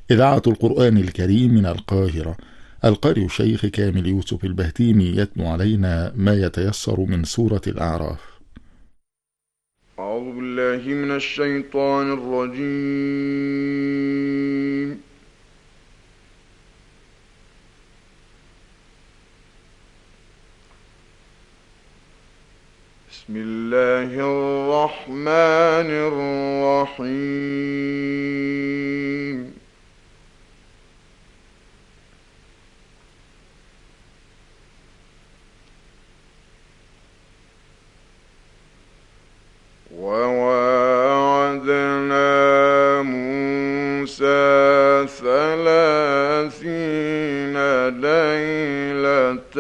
إذاعة القرآن الكريم من القاهرة. القارئ الشيخ كامل يوسف البهتيمي يتلو علينا ما يتيسر من سورة الأعراف. أعوذ بالله من الشيطان الرجيم. بسم الله الرحمن الرحيم. وواعدنا موسى 30 ليلة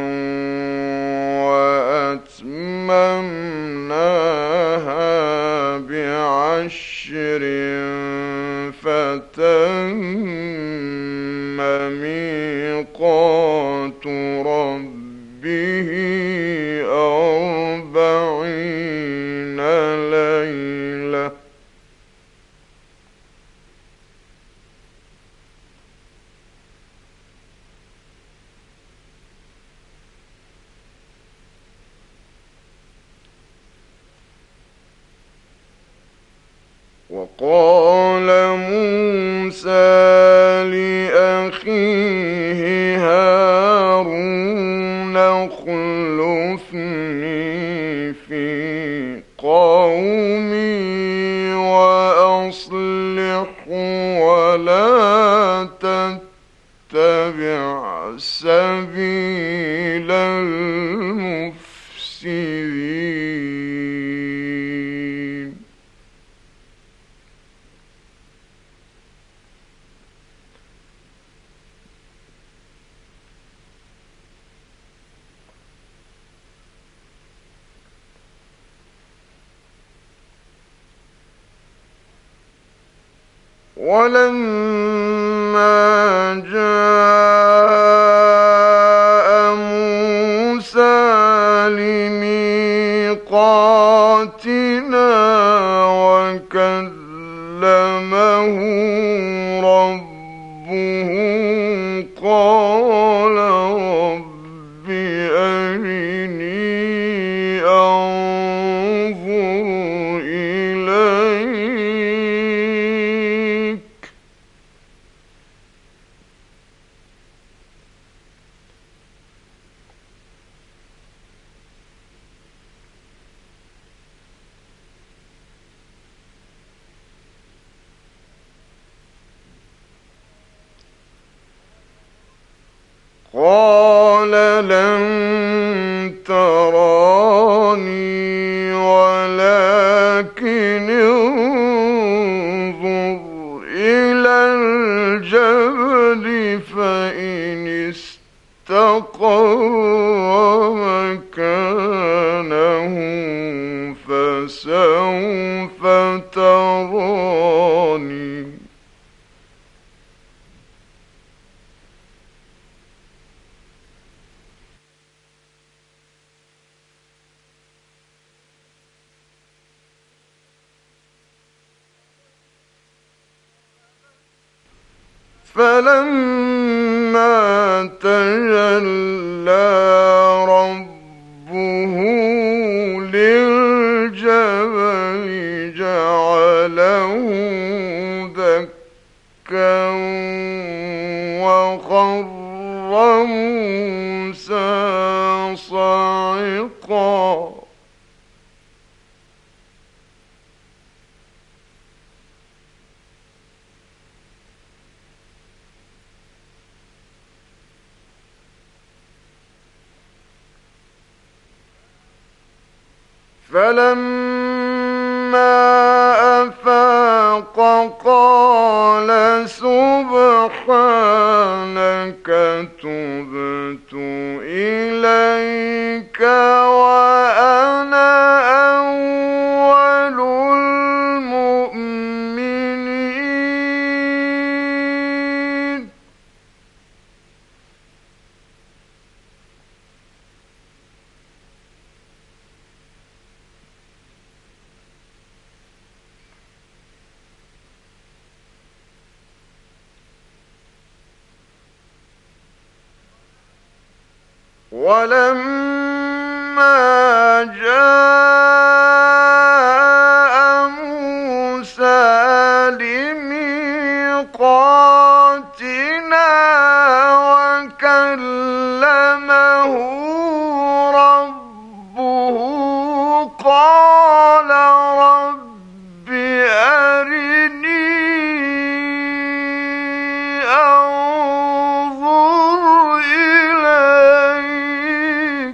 وأتممناها ب10 فتم ميقات ربه 40 ليلة. وقال موسى لأخيه هارون اخلفني في قومي وأصلح ولا تتبع سبيل المفسدين. ولما جاء موسى لميقاتنا وكلمه ربه قال رب أرني أنظر إليك. قال لن تراني ولكن انظر إلى الجبل فإن استقر مكانه فسوف تراني. فلما تجلى ربه للجبل جعله دكا وخر موسى صعقا. فلما أفاق قال سبحانك تبت إليك وأنا أول المؤمنين. ولما جاء موسى لميقاتنا وكلمه ربه قال رب أرني أنظر إليك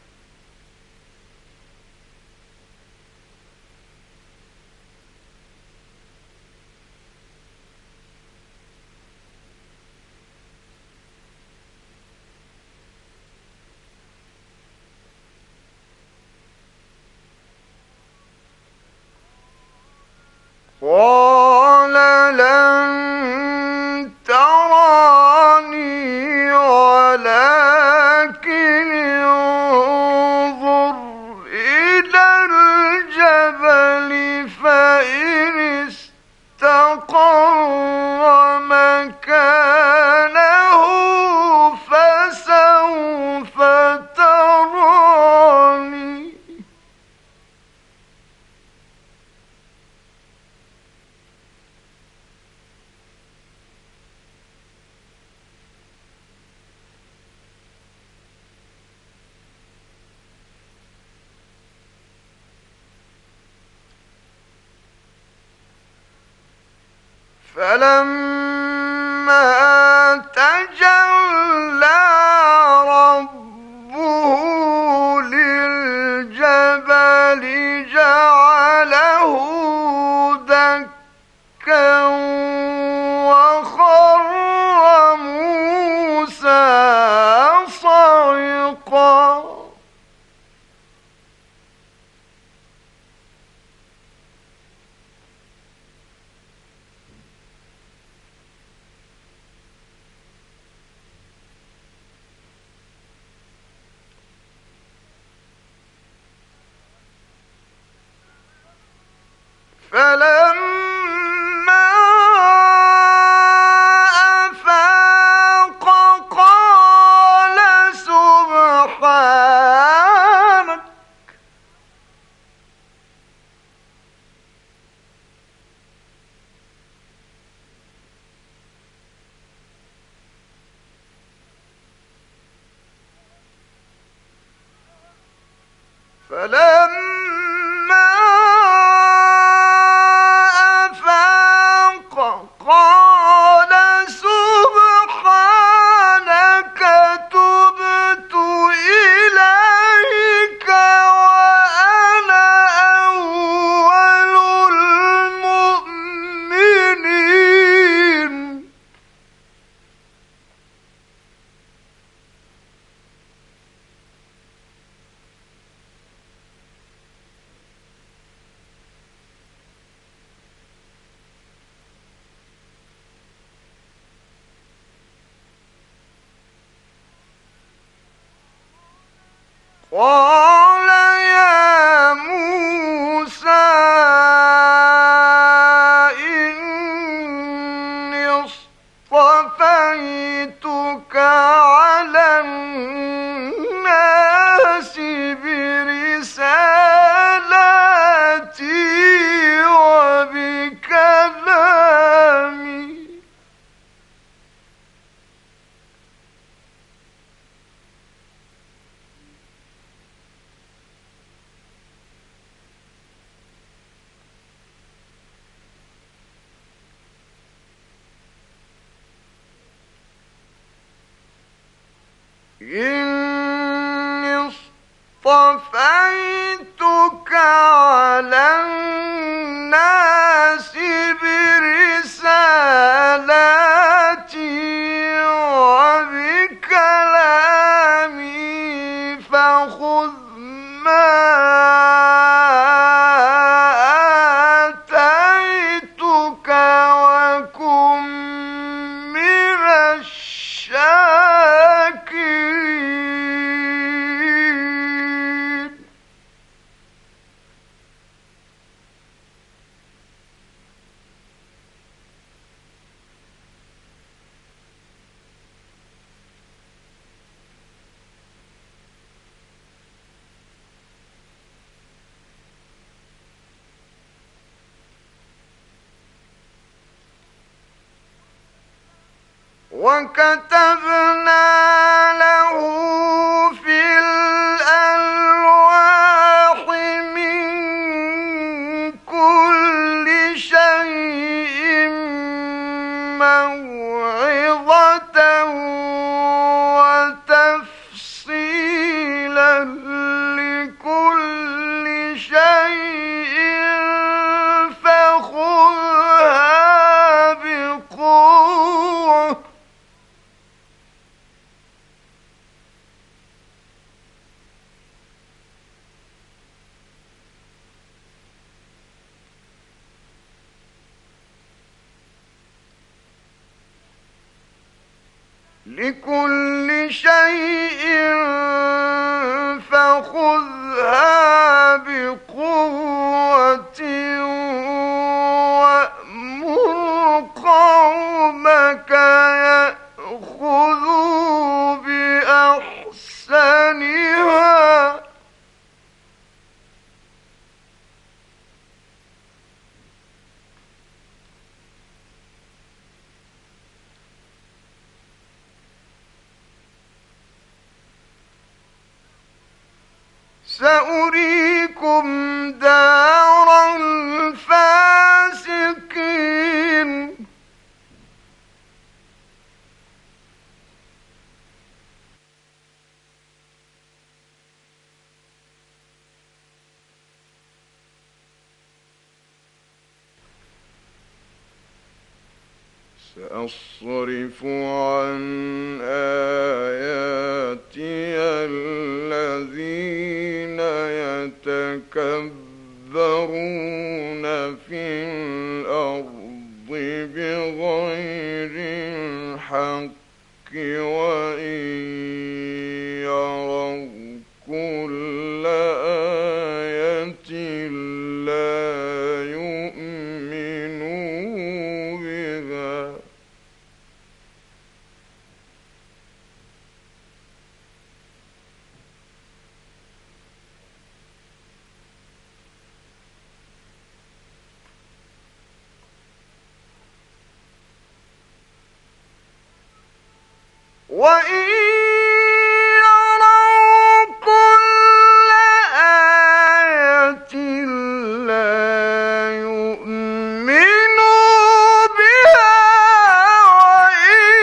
قال لن تراني ولكن انظر إلى الجبل فإن استقر مكانه فسوف تراني فلما تجلى ربه للجبل جعله دكا وخر موسى صعقا فلما أفاق قال سبحانك فلما أفاق قال سبحانك تبت إليك وأنا أول المؤمنين قال يا موسى إني اصطفيتك على الناس برسالاتي وبكلامي إني اصطفيتك على الناس برسالاتي وبكلامي فخذ ما آتيتك وكن من الشاكرين. وكتبنا له في الألواح من كل شيء موعظة وتفصيلا لكل شيء فخذها بقوة لكل شيء فخذها بقوة وأمر قومك يأخذوا بأحسنها سأريكم دار الفاسقين سأصرف عن آياتي الذين يتكبرون في الأرض بغير الحق وإن يروا كل آية لا يؤمنوا بها وإن يروا كل آية لا يؤمنوا بها وإن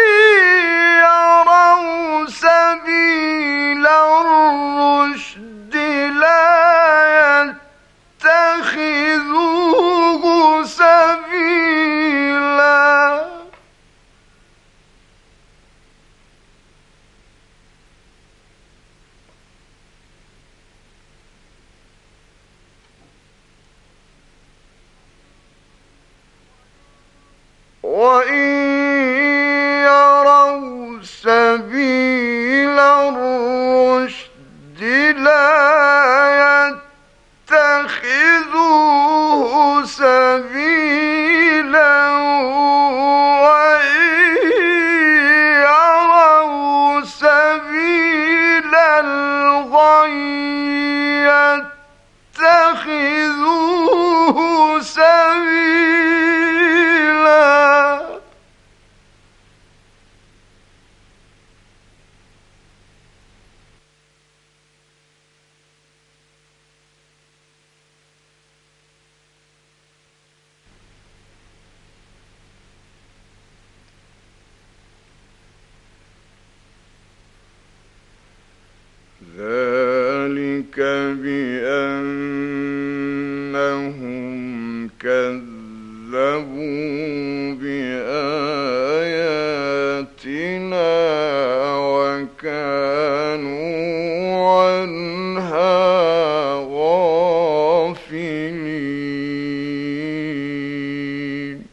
يروا سبيل الرشد لا يتخذوه سبيلا وإن يروا سبيل الرشد لا يتخذوه سبيلا وإن يروا سبيل الغي يتخذوه سبيلا ذلك بأنهم كذبوا بآياتنا وكانوا عنها غافلين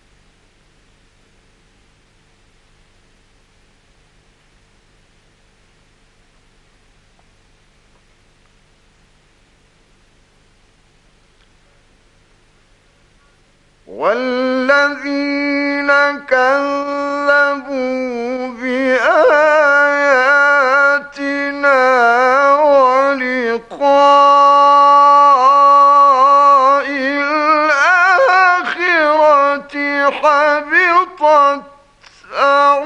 والذين كذبوا بآياتنا ولقاء الآخرة حبطت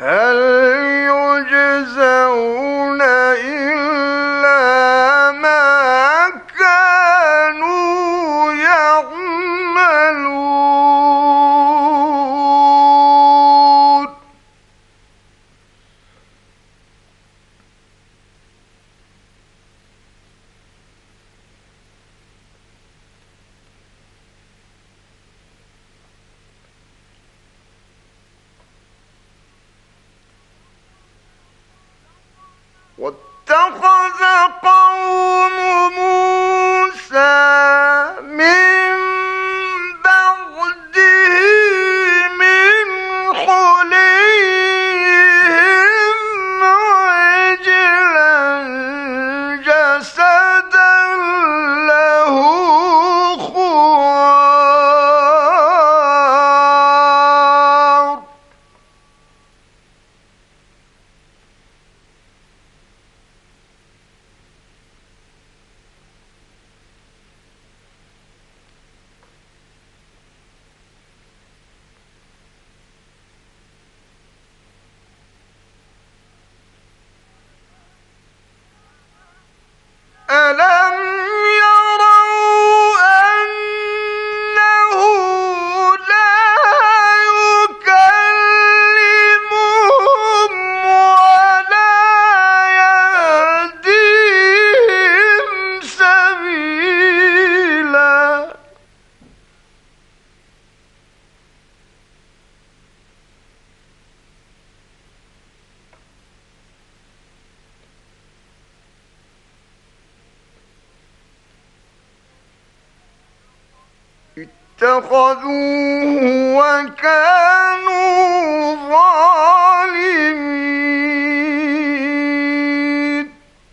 هل يجزون إلا ما كانوا يعملون واتخذ قوم موسى من بعده من حليهم عجلا جسدا له خوار ألم يروا أنه لا يكلمهم ولا يهديهم سبيلا اتخذوه وكانوا ظالمين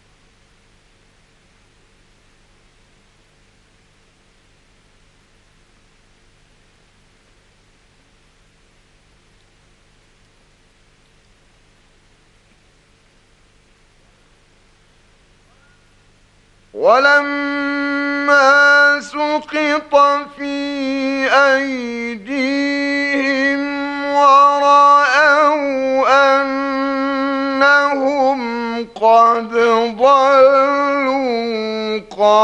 ولما سقط في أيديهم ورأوا أنهم قد ضلوا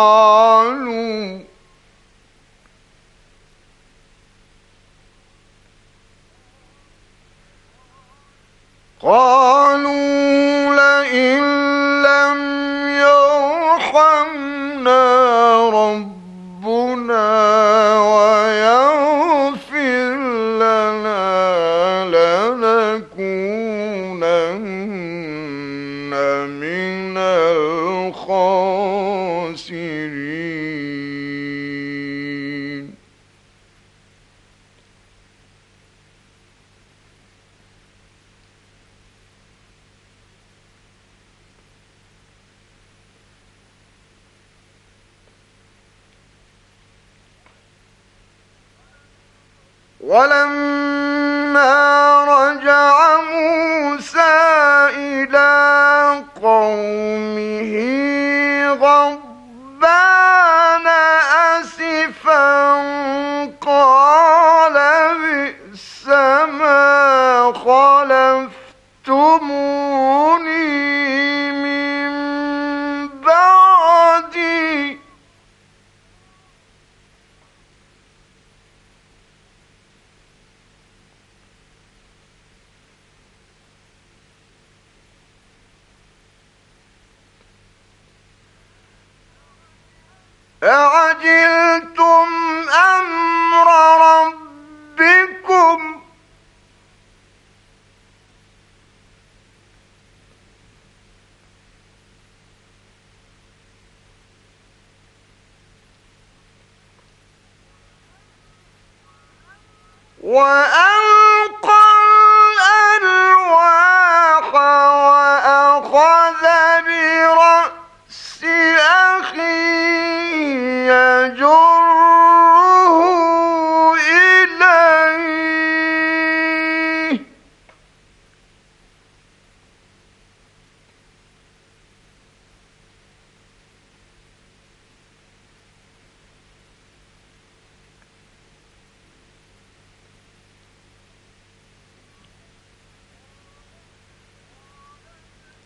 قالوا لئن لم يرحمنا ربنا ويغفر لنا لنكونن من الخاسرين ولما رجع موسى إلى قومه غضبان أسفا قال بئس ما خلفتموني من بعدي أعجلتم أمر ربكم وألقى الألواح وأخذ برأس أخيه يجره إليه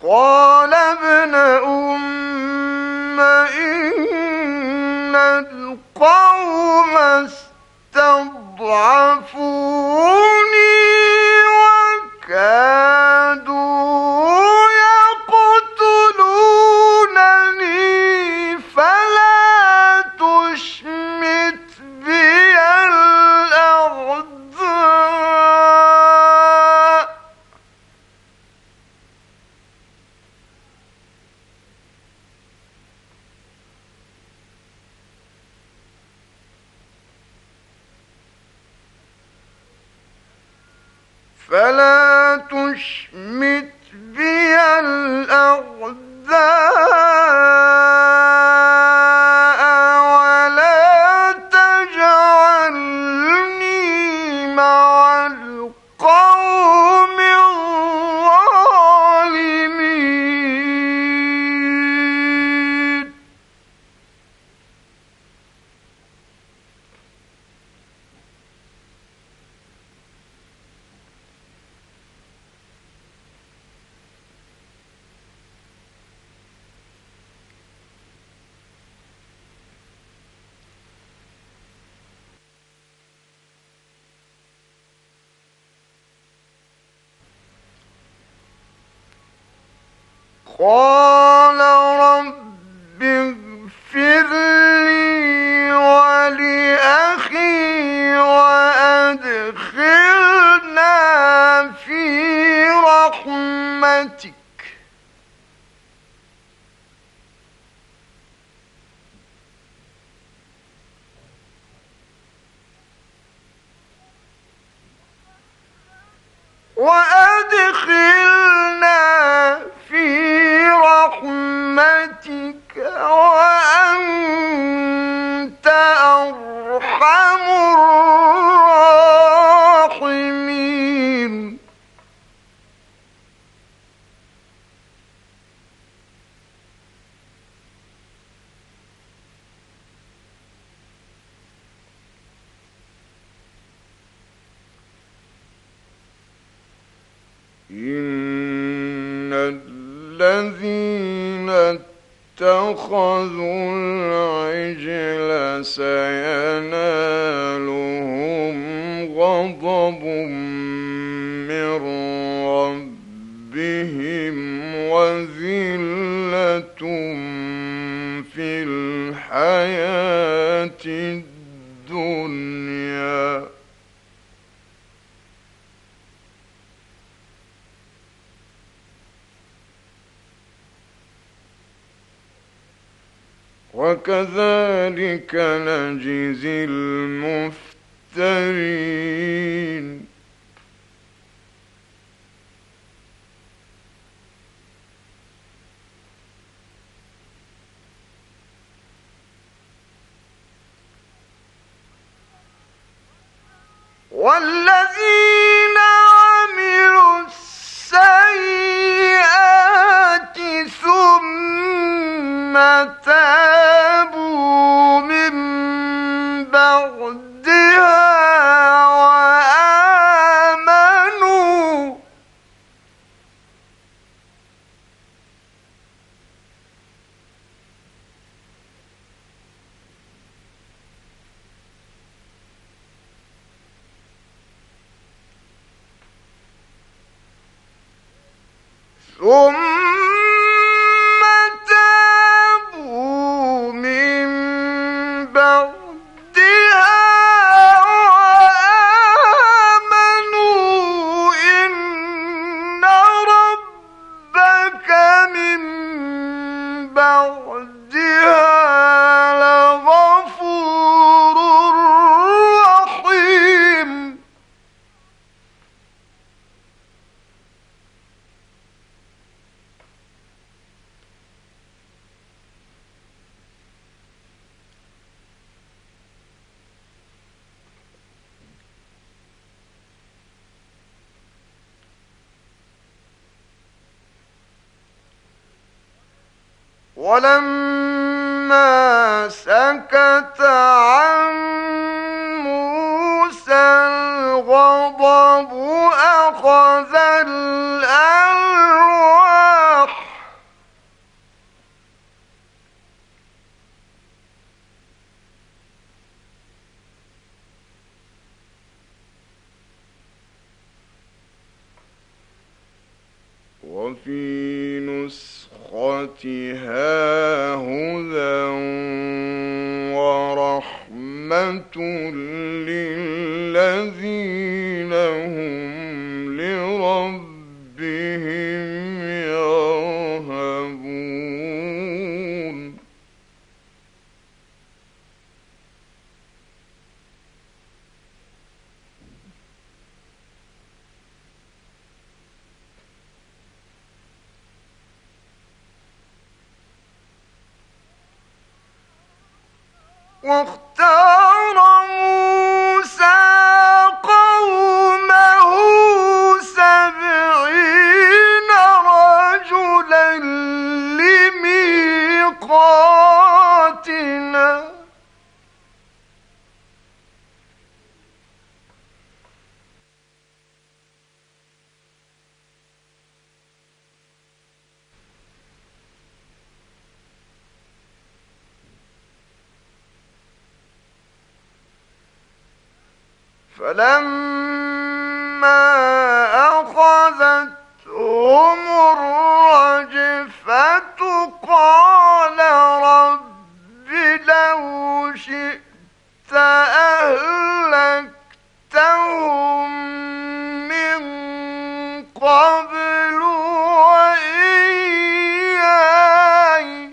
قال ابن إن القوم استضعفوني وكادوا يقتلونني فلا تشمت بي الأعداء ولا تجعلني مع القوم الظالمين قال رب اغفر لي ولأخي وأدخلنا في رحمتك وأنت أرحم الراحمين إن الذين اتخذوا العجل سينالهم غضب من ربهم وذلة في الحياة الدنيا وكذلك نجزي المفترين والذين عملوا السيئات ثم تابوا من بعدها وآمنوا ثم تابوا من بعدها وآمنوا إن ربك من بعدها لغفور رحيم ولما سكت عن موسى الغضب أخذ الألواح وفي نسختها هدى ورحمة للذين هم لربهم يرهبون واختار موسى قومه 70 رجلا لميقاتنا فلما أخذتهم الرجفة قال رب لو شئت أهلكتهم من قبل وإياي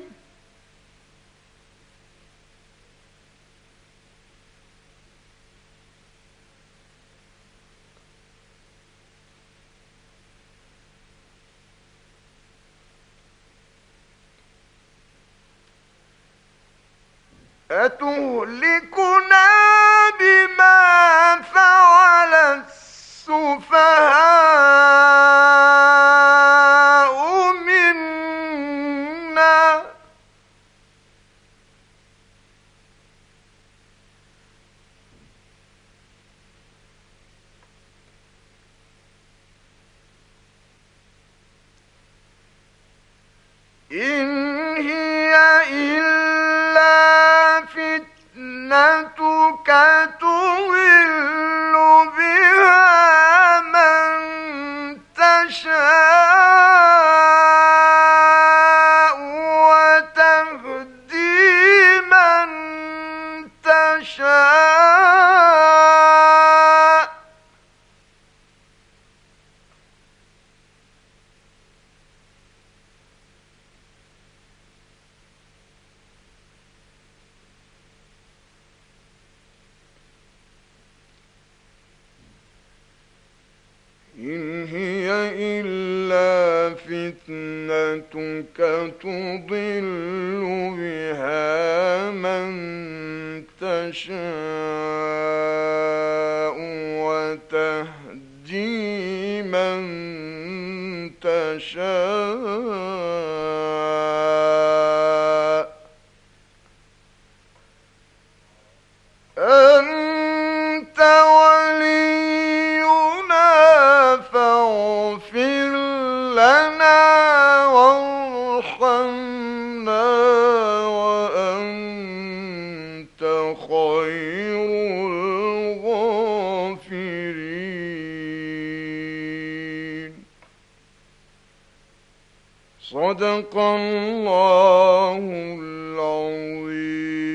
أتهلكنا بما فعل السفهاء منا إن هي إلا فتنتك تضل بها من تشاء وتهدي من تشاء إن هي إلا فتنتك تضل بها من تشاء وتهدي من تشاء أنت ولينا فاغفر لنا وارحمنا وأنت خير الغافرين. صدق الله العظيم.